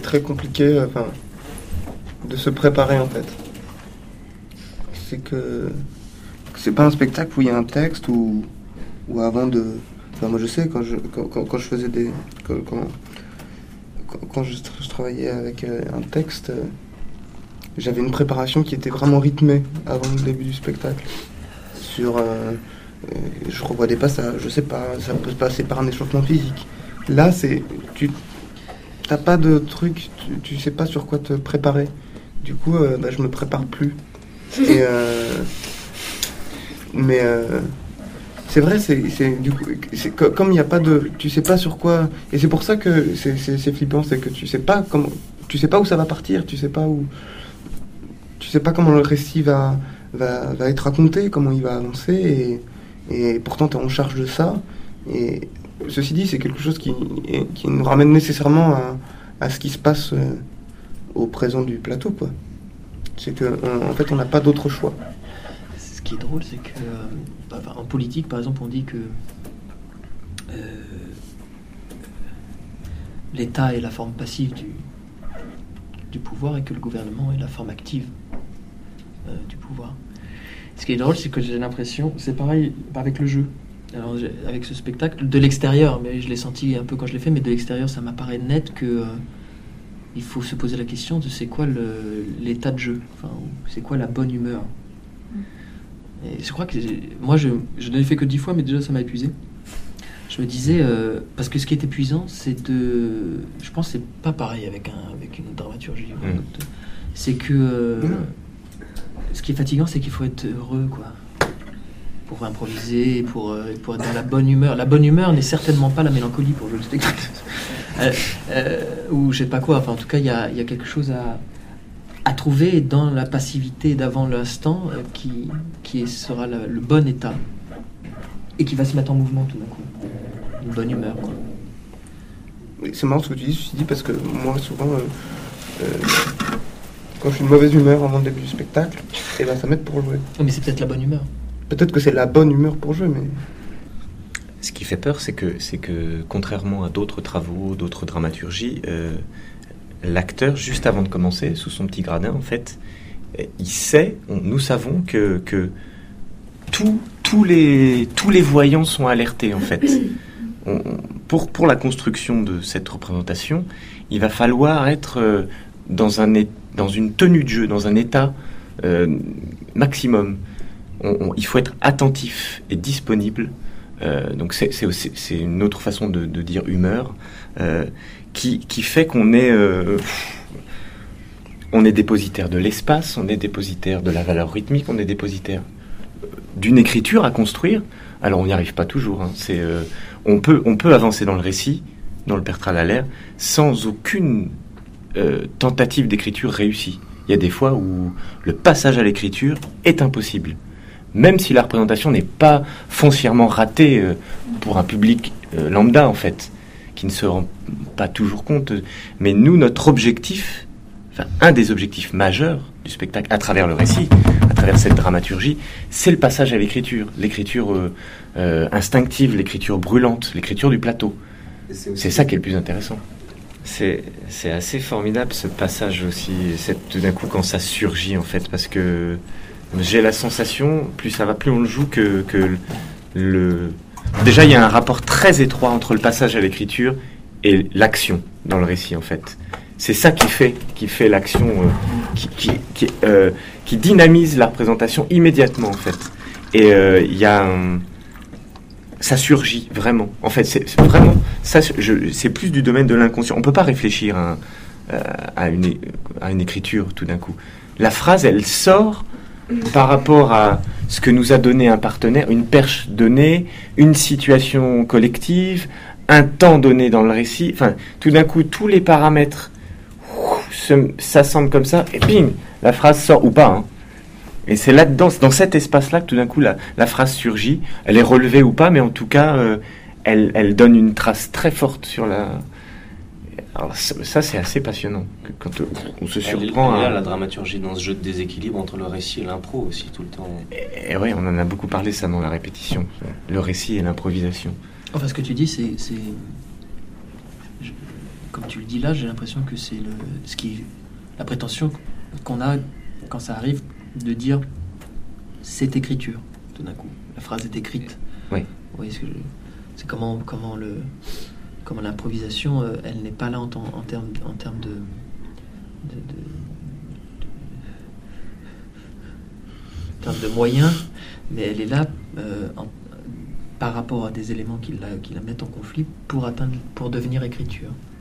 très compliqué, de se préparer en fait. C'est que c'est pas un spectacle où il y a un texte ou avant de. Enfin, moi je sais quand je faisais quand je travaillais avec un texte, j'avais une préparation qui était vraiment rythmée avant le début du spectacle. Je revois des passages, je sais pas, ça peut se passer par un échauffement physique. Là, tu t'as pas de truc, tu sais pas sur quoi te préparer. Du coup, je me prépare plus. Mais c'est vrai, du coup, comme il n'y a pas de, tu sais pas sur quoi, et c'est pour ça que c'est flippant, c'est que tu sais pas où ça va partir, tu sais pas comment le récit va être raconté, comment il va avancer, et pourtant tu es en charge de ça. Et ceci dit, c'est quelque chose qui nous ramène nécessairement à ce qui se passe au présent du plateau, quoi. C'est qu'en fait, on n'a pas d'autre choix. Ce qui est drôle, c'est que en politique, par exemple, on dit que l'État est la forme passive du pouvoir et que le gouvernement est la forme active du pouvoir. Ce qui est drôle, c'est que j'ai l'impression, c'est pareil avec le jeu. Alors, avec ce spectacle, de l'extérieur, mais je l'ai senti un peu quand je l'ai fait, mais de l'extérieur, ça m'apparaît net que il faut se poser la question de c'est quoi l'état de jeu, c'est quoi la bonne humeur. Et je crois que moi, je n'ai fait que 10 fois, mais déjà, ça m'a épuisé. Je me disais, parce que ce qui est épuisant, je pense que c'est pas pareil avec une dramaturgie. C'est que ce qui est fatigant, c'est qu'il faut être heureux, quoi. Pour improviser, pour être dans la bonne humeur. La bonne humeur n'est certainement pas la mélancolie pour jouer le spectacle. Ou je sais pas quoi. Enfin, en tout cas, il y a quelque chose à trouver dans la passivité d'avant l'instant qui sera le bon état et qui va se mettre en mouvement tout d'un coup. Une bonne humeur, quoi. Oui, c'est marrant ce que tu dis, ceci dit, parce que moi, souvent, quand je suis de mauvaise humeur avant le début du spectacle, et ça m'aide pour jouer. Mais c'est peut-être la bonne humeur. Peut-être que c'est la bonne humeur pour jouer, mais... Ce qui fait peur, c'est que contrairement à d'autres travaux, d'autres dramaturgies, l'acteur, juste avant de commencer, sous son petit gradin, en fait, nous savons que tous les voyants sont alertés, en fait. Pour la construction de cette représentation, il va falloir être dans une tenue de jeu, dans un état maximum. Il faut être attentif et disponible. Donc c'est une autre façon de dire humeur qui fait qu'on est dépositaire de l'espace, on est dépositaire de la valeur rythmique, on est dépositaire d'une écriture à construire. Alors on n'y arrive pas toujours. On peut avancer dans le récit, dans le Père Tralalaire, sans aucune tentative d'écriture réussie. Il y a des fois où le passage à l'écriture est impossible. Même si la représentation n'est pas foncièrement ratée pour un public lambda, en fait, qui ne se rend pas toujours compte. Mais nous, notre objectif, un des objectifs majeurs du spectacle, à travers le récit, à travers cette dramaturgie, c'est le passage à l'écriture. L'écriture instinctive, l'écriture brûlante, l'écriture du plateau. C'est ça qui est le plus intéressant. C'est assez formidable, ce passage aussi, tout d'un coup, quand ça surgit, en fait, parce que... J'ai la sensation, plus ça va, plus on le joue, que déjà il y a un rapport très étroit entre le passage à l'écriture et l'action dans le récit, en fait. C'est ça qui fait l'action, qui dynamise la représentation immédiatement, en fait. Et il y a ça surgit vraiment. En fait, c'est vraiment ça. C'est plus du domaine de l'inconscient. On peut pas réfléchir à une écriture tout d'un coup. La phrase, elle sort par rapport à ce que nous a donné un partenaire, une perche donnée, une situation collective, un temps donné dans le récit. Enfin, tout d'un coup, tous les paramètres s'assemblent comme ça, et bing, la phrase sort, ou pas. Hein. Et c'est là-dedans, dans cet espace-là, que tout d'un coup, la phrase surgit. Elle est relevée ou pas, mais en tout cas, elle donne une trace très forte sur la... Alors ça c'est assez passionnant quand on se surprend. Il y a la dramaturgie dans ce jeu de déséquilibre entre le récit et l'impro aussi tout le temps. Et oui, on en a beaucoup parlé ça dans la répétition, le récit et l'improvisation. Enfin, ce que tu dis, c'est comme tu le dis là, j'ai l'impression que c'est la prétention qu'on a quand ça arrive de dire c'est écriture, tout d'un coup. La phrase est écrite. Oui. Vous voyez c'est comment l'improvisation, elle n'est pas là en termes de moyens, mais elle est là par rapport à des éléments qui la mettent en conflit pour devenir écriture.